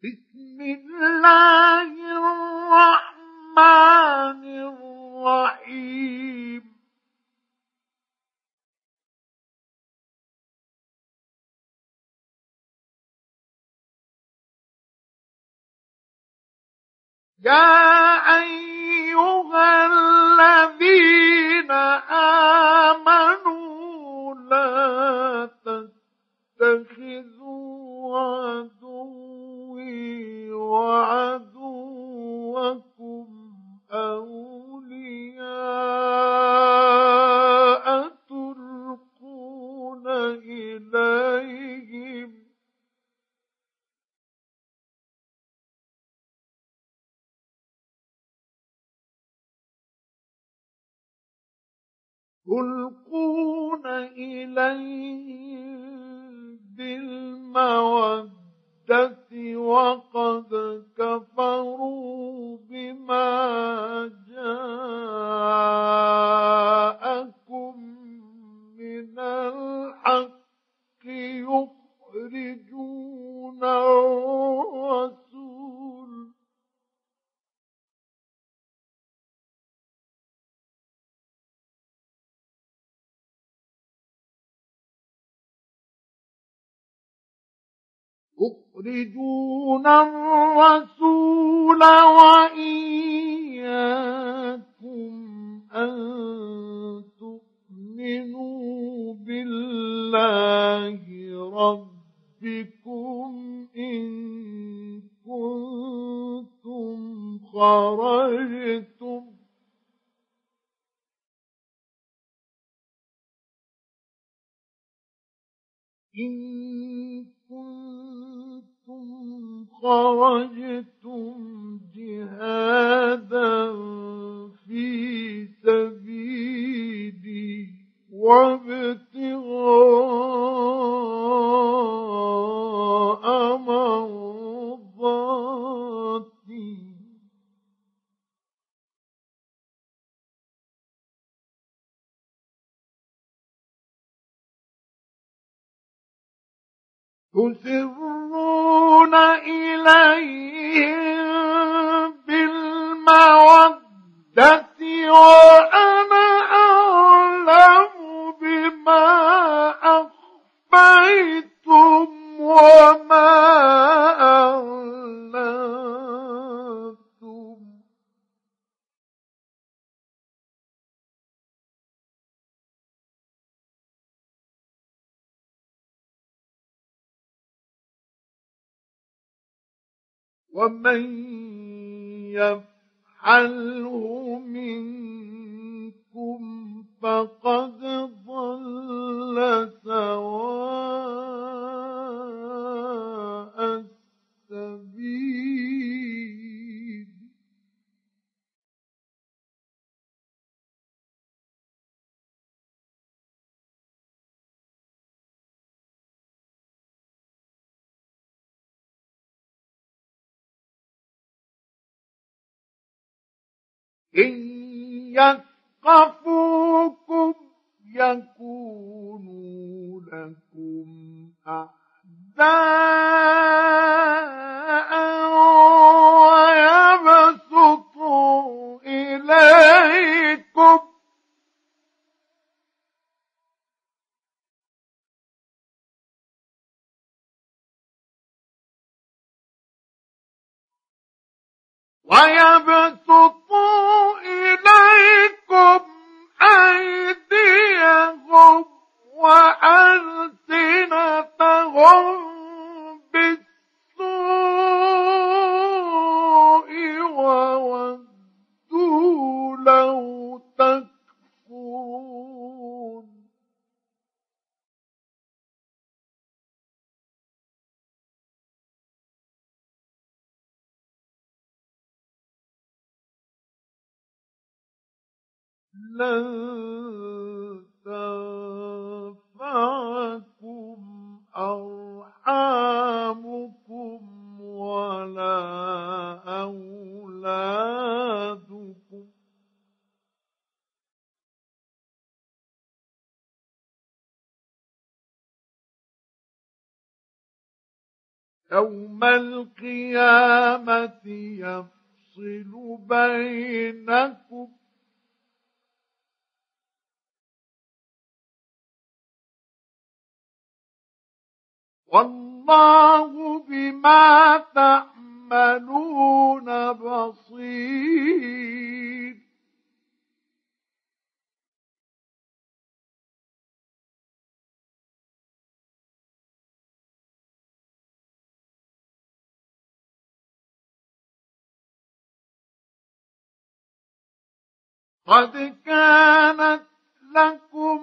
بسم الله الرحمن الرحيم يا أيها الذين آمنوا لا تتخذوا عدوي وعدوكم أولياء تلقون إليهم بالمودة وقد كفروا بما جاءكم من الحق يخرجون الرسول وإياكم أن تؤمنوا بالله ربكم إن كنتم خرجتم جهادا في سبيلي وابتغاء مرضاتي تسرون إليهم بالمودة وأنا أعلم بما أخفيتم وما أعلنتم ومن يفعله منكم فقد ضل سواء السبيل إن يثقفوكم يكونوا لكم أعداء ويبسطوا إليكم أيديهم وألسنتهم بالسوء وودوا لو تكفرون لن تنفعكم أرحامكم ولا أولادكم يوم القيامة يفصل بينكم والله بما تعملون بصير. قد كانت لكم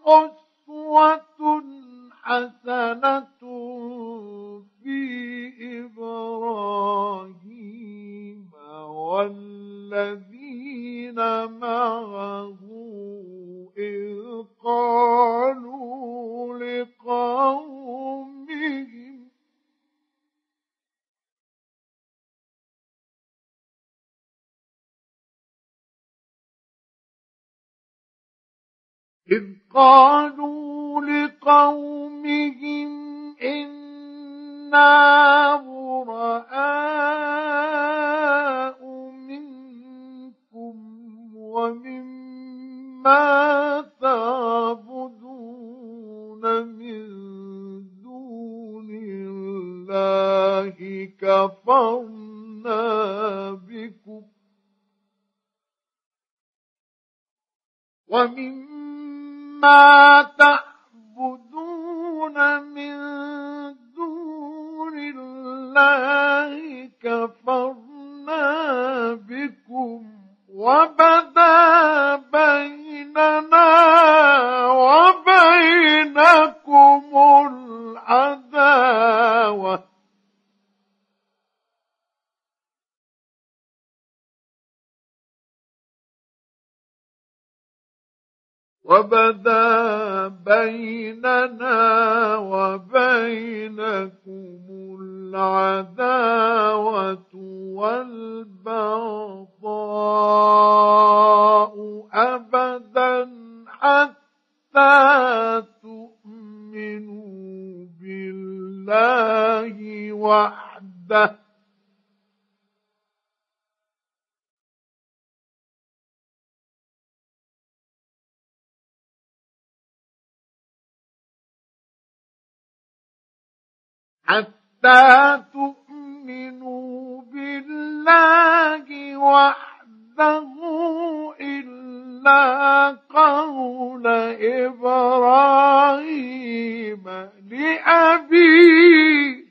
أسوة حسنة في إبراهيم والذين معه إذ قالوا لقومهم إنا براء منكم ومما تعبدون من دون الله كفرنا بكم ومما تعبدون من دون الله كفرنا بكم وبدا بيننا وبينكم العداوة والبغضاء أبدا حتى تؤمنوا بالله وحده إلا قول إبراهيم لأبيه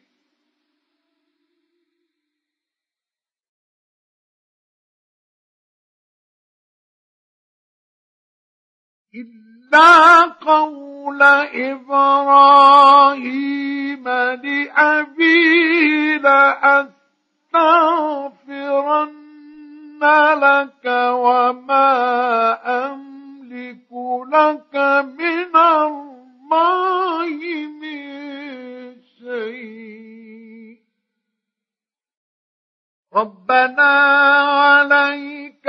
لأستغفرن لك وما أملك لك من الله من شيء ربنا عليك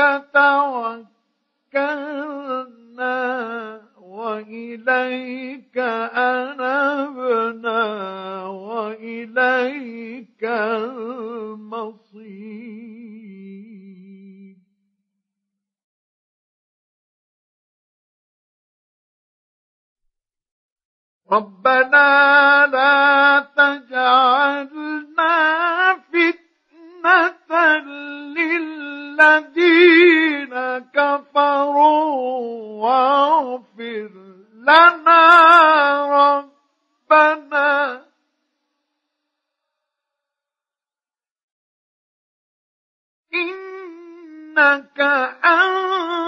توكلنا وإليك أنبنا وإليك المصير ربنا لا تجعلنا فتنة للذين كفروا واغفر لنا ربنا إنك أنت